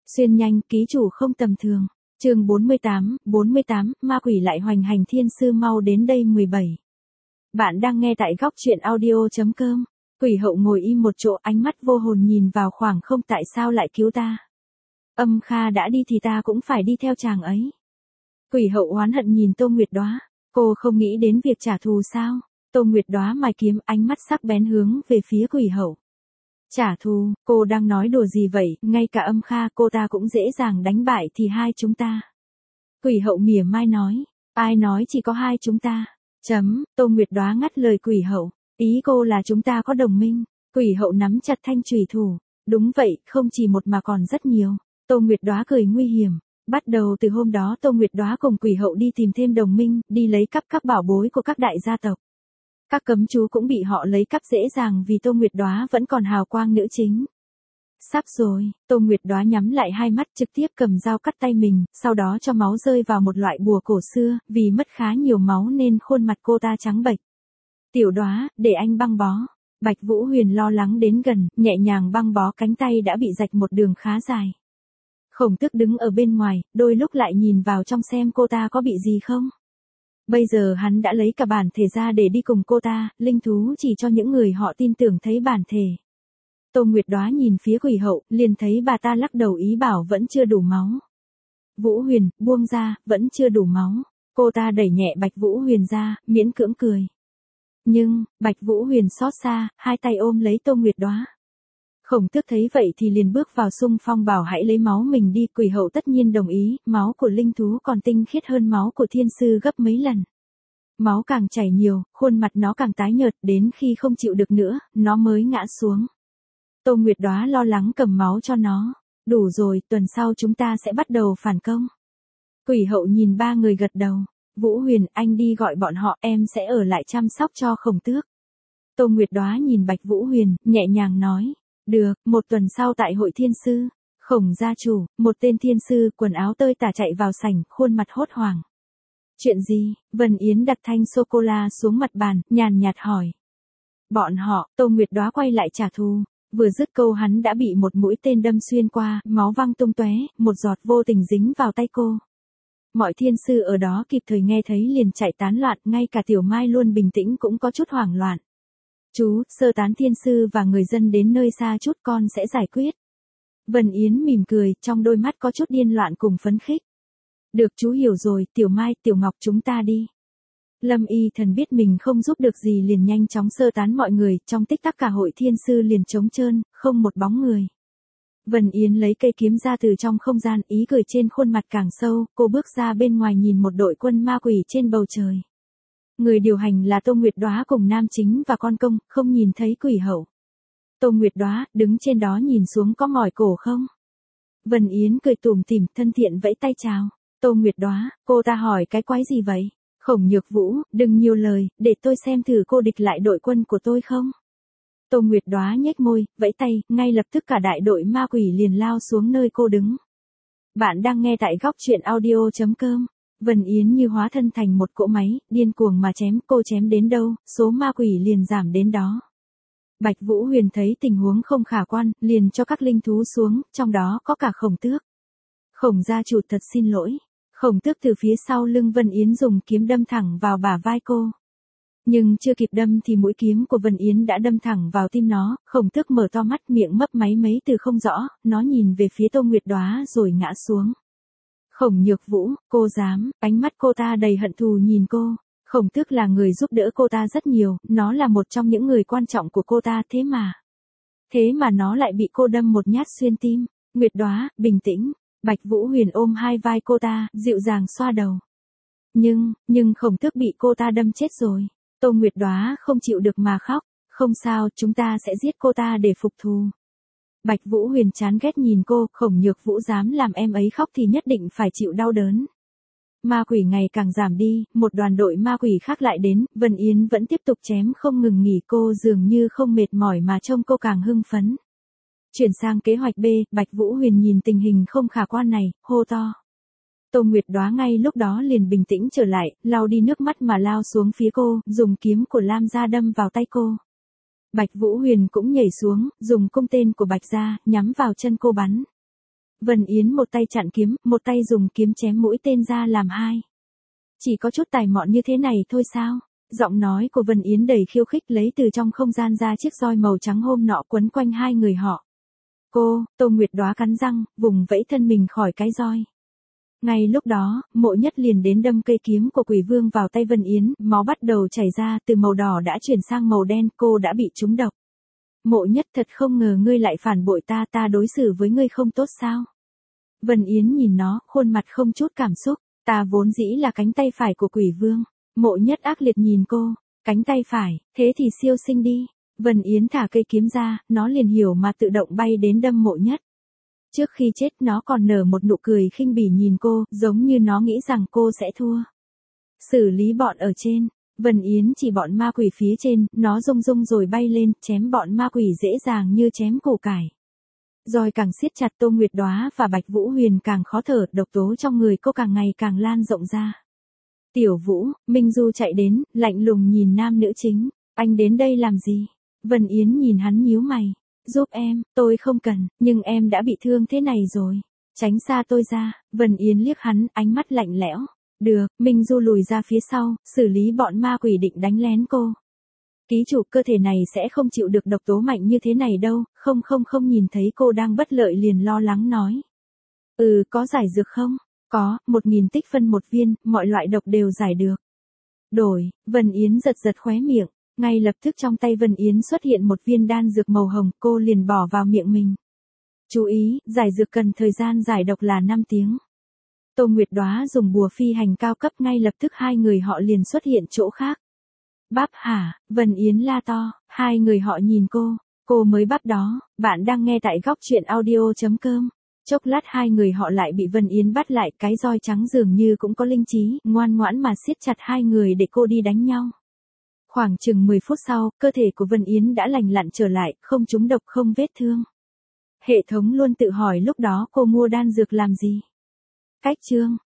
Xuyên nhanh, ký chủ không tầm thường. Chương 48, ma quỷ lại hoành hành thiên sư mau đến đây 17. Bạn đang nghe tại góc truyện audio.com. Quỷ hậu ngồi im một chỗ, ánh mắt vô hồn nhìn vào khoảng không, tại sao lại cứu ta? Âm Kha đã đi thì ta cũng phải đi theo chàng ấy. Quỷ hậu oán hận nhìn Tô Nguyệt Đóa, cô không nghĩ đến việc trả thù sao? Tô Nguyệt Đóa mài kiếm, ánh mắt sắc bén hướng về phía quỷ hậu. Trả thù, cô đang nói đùa gì vậy, ngay cả Âm Kha cô ta cũng dễ dàng đánh bại thì hai chúng ta. Quỷ hậu mỉa mai nói, ai nói chỉ có hai chúng ta? Tô Nguyệt Đóa ngắt lời quỷ hậu, ý cô là chúng ta có đồng minh. Quỷ hậu nắm chặt thanh chùy thủ, đúng vậy, không chỉ một mà còn rất nhiều. Tô Nguyệt Đóa cười nguy hiểm. Bắt đầu từ hôm đó Tô Nguyệt Đóa cùng quỷ hậu đi tìm thêm đồng minh, đi lấy cắp các bảo bối của các đại gia tộc. Các cấm chú cũng bị họ lấy cắp dễ dàng vì Tô Nguyệt Đóa vẫn còn hào quang nữ chính. Sắp rồi, Tô Nguyệt Đóa nhắm lại hai mắt, trực tiếp cầm dao cắt tay mình, sau đó cho máu rơi vào một loại bùa cổ xưa, vì mất khá nhiều máu nên khuôn mặt cô ta trắng bệch. Tiểu Đóa, để anh băng bó. Bạch Vũ Huyền lo lắng đến gần, nhẹ nhàng băng bó cánh tay đã bị rạch một đường khá dài. Khổng Tước đứng ở bên ngoài, đôi lúc lại nhìn vào trong xem cô ta có bị gì không. Bây giờ hắn đã lấy cả bản thể ra để đi cùng cô ta, linh thú chỉ cho những người họ tin tưởng thấy bản thể. Tô Nguyệt Đóa nhìn phía quỷ hậu, liền thấy bà ta lắc đầu ý bảo vẫn chưa đủ máu. Vũ Huyền, buông ra, vẫn chưa đủ máu. Cô ta đẩy nhẹ Bạch Vũ Huyền ra, miễn cưỡng cười. Nhưng, Bạch Vũ Huyền xót xa, hai tay ôm lấy Tô Nguyệt Đóa. Khổng Tước thấy vậy thì liền bước vào xung phong bảo hãy lấy máu mình đi, quỷ hậu tất nhiên đồng ý, máu của linh thú còn tinh khiết hơn máu của thiên sư gấp mấy lần. Máu càng chảy nhiều, khuôn mặt nó càng tái nhợt, đến khi không chịu được nữa, nó mới ngã xuống. Tô Nguyệt Đóa lo lắng cầm máu cho nó. Đủ rồi, tuần sau chúng ta sẽ bắt đầu phản công. Quỷ hậu nhìn ba người gật đầu. Vũ Huyền, anh đi gọi bọn họ, em sẽ ở lại chăm sóc cho Khổng Tước. Tô Nguyệt Đóa nhìn Bạch Vũ Huyền, nhẹ nhàng nói. Được, một tuần sau tại hội thiên sư. Khổng gia chủ, một tên thiên sư, quần áo tơi tả chạy vào sảnh, khuôn mặt hốt hoảng. Chuyện gì? Vân Yến đặt thanh sô-cô-la xuống mặt bàn, nhàn nhạt hỏi. Bọn họ, Tô Nguyệt Đóa quay lại trả thù. Vừa dứt câu hắn đã bị một mũi tên đâm xuyên qua, máu văng tung tóe, một giọt vô tình dính vào tay cô. Mọi thiên sư ở đó kịp thời nghe thấy liền chạy tán loạn, ngay cả Tiểu Mai luôn bình tĩnh cũng có chút hoảng loạn. Chú, sơ tán thiên sư và người dân đến nơi xa chút, con sẽ giải quyết. Vân Yến mỉm cười, trong đôi mắt có chút điên loạn cùng phấn khích. Được, chú hiểu rồi, Tiểu Mai, Tiểu Ngọc, chúng ta đi. Lâm Y Thần biết mình không giúp được gì liền nhanh chóng sơ tán mọi người, trong tích tắc cả hội thiên sư liền trống trơn, không một bóng người. Vân Yến lấy cây kiếm ra từ trong không gian, ý cười trên khuôn mặt càng sâu, cô bước ra bên ngoài nhìn một đội quân ma quỷ trên bầu trời. Người điều hành là Tô Nguyệt Đóa cùng nam chính và con công, không nhìn thấy quỷ hậu. Tô Nguyệt Đóa, đứng trên đó nhìn xuống có mỏi cổ không? Vân Yến cười tủm tỉm, thân thiện vẫy tay chào. Tô Nguyệt Đóa, cô ta hỏi cái quái gì vậy? Khổng Nhược Vũ, đừng nhiều lời, để tôi xem thử cô địch lại đội quân của tôi không? Tô Nguyệt Đóa nhếch môi, vẫy tay, ngay lập tức cả đại đội ma quỷ liền lao xuống nơi cô đứng. Bạn đang nghe tại góc truyện audio.com. Vân Yến như hóa thân thành một cỗ máy, điên cuồng mà chém, cô chém đến đâu, số ma quỷ liền giảm đến đó. Bạch Vũ Huyền thấy tình huống không khả quan, liền cho các linh thú xuống, trong đó có cả Khổng Tước. Khổng gia chủ thật xin lỗi. Khổng Tước từ phía sau lưng Vân Yến dùng kiếm đâm thẳng vào bả vai cô. Nhưng chưa kịp đâm thì mũi kiếm của Vân Yến đã đâm thẳng vào tim nó, Khổng Tước mở to mắt, miệng mấp máy mấy từ không rõ, nó nhìn về phía Tô Nguyệt Đóa rồi ngã xuống. Khổng Nhược Vũ, cô dám, ánh mắt cô ta đầy hận thù nhìn cô. Khổng Tước là người giúp đỡ cô ta rất nhiều, nó là một trong những người quan trọng của cô ta, thế mà nó lại bị cô đâm một nhát xuyên tim. Nguyệt Đóa, bình tĩnh. Bạch Vũ Huyền ôm hai vai cô ta, dịu dàng xoa đầu. Nhưng Khổng Tước bị cô ta đâm chết rồi. Tô Nguyệt Đóa không chịu được mà khóc. Không sao, chúng ta sẽ giết cô ta để phục thù. Bạch Vũ Huyền chán ghét nhìn cô, Khổng Nhược Vũ dám làm em ấy khóc thì nhất định phải chịu đau đớn. Ma quỷ ngày càng giảm đi, một đoàn đội ma quỷ khác lại đến, Vân Yến vẫn tiếp tục chém không ngừng nghỉ, cô dường như không mệt mỏi mà trông cô càng hưng phấn. Chuyển sang kế hoạch B, Bạch Vũ Huyền nhìn tình hình không khả quan này, hô to. Tô Nguyệt Đóa ngay lúc đó liền bình tĩnh trở lại, lau đi nước mắt mà lao xuống phía cô, dùng kiếm của Lam gia đâm vào tay cô. Bạch Vũ Huyền cũng nhảy xuống, dùng cung tên của Bạch gia, nhắm vào chân cô bắn. Vân Yến một tay chặn kiếm, một tay dùng kiếm chém mũi tên ra làm hai. Chỉ có chút tài mọn như thế này thôi sao? Giọng nói của Vân Yến đầy khiêu khích lấy từ trong không gian ra chiếc roi màu trắng hôm nọ quấn quanh hai người họ. Tô Nguyệt Đóa cắn răng, vùng vẫy thân mình khỏi cái roi. Ngay lúc đó, Mộ Nhất liền đến đâm cây kiếm của Quỷ Vương vào tay Vân Yến, máu bắt đầu chảy ra, từ màu đỏ đã chuyển sang màu đen, cô đã bị trúng độc. Mộ Nhất, thật không ngờ ngươi lại phản bội ta, ta đối xử với ngươi không tốt sao? Vân Yến nhìn nó, khuôn mặt không chút cảm xúc, ta vốn dĩ là cánh tay phải của Quỷ Vương. Mộ Nhất ác liệt nhìn cô, cánh tay phải, thế thì siêu sinh đi. Vân Yến thả cây kiếm ra, nó liền hiểu mà tự động bay đến đâm Mộ Nhất. Trước khi chết nó còn nở một nụ cười khinh bỉ nhìn cô, giống như nó nghĩ rằng cô sẽ thua. Xử lý bọn ở trên, Vân Yến chỉ bọn ma quỷ phía trên, nó rung rung rồi bay lên, chém bọn ma quỷ dễ dàng như chém củ cải. Roi càng siết chặt, Tô Nguyệt Đóa và Bạch Vũ Huyền càng khó thở, độc tố trong người cô càng ngày càng lan rộng ra. Tiểu Vũ, Minh Du chạy đến, lạnh lùng nhìn nam nữ chính, anh đến đây làm gì? Vân Yến nhìn hắn nhíu mày. Giúp em, tôi không cần, nhưng em đã bị thương thế này rồi. Tránh xa tôi ra. Vân Yến liếc hắn, ánh mắt lạnh lẽo. Được, Minh Du lùi ra phía sau, xử lý bọn ma quỷ định đánh lén cô. Ký chủ, cơ thể này sẽ không chịu được độc tố mạnh như thế này đâu. Không nhìn thấy cô đang bất lợi liền lo lắng nói. Có giải dược không? Có, 1000 tích phân một viên, mọi loại độc đều giải được. Đổi, Vân Yến giật khóe miệng. Ngay lập tức trong tay Vân Yến xuất hiện một viên đan dược màu hồng, cô liền bỏ vào miệng mình. Chú ý, giải dược cần thời gian giải độc là 5 tiếng. Tô Nguyệt Đóa dùng bùa phi hành cao cấp, ngay lập tức hai người họ liền xuất hiện chỗ khác. Bắp hả? Vân Yến la to, hai người họ nhìn cô mới bắp đó, bạn đang nghe tại góc truyện audio.com. Chốc lát hai người họ lại bị Vân Yến bắt lại, cái roi trắng dường như cũng có linh trí, ngoan ngoãn mà siết chặt hai người để cô đi đánh nhau. Khoảng chừng 10 phút sau, cơ thể của Vân Yến đã lành lặn trở lại, không trúng độc, không vết thương. Hệ thống luôn tự hỏi lúc đó cô mua đan dược làm gì? Cách chương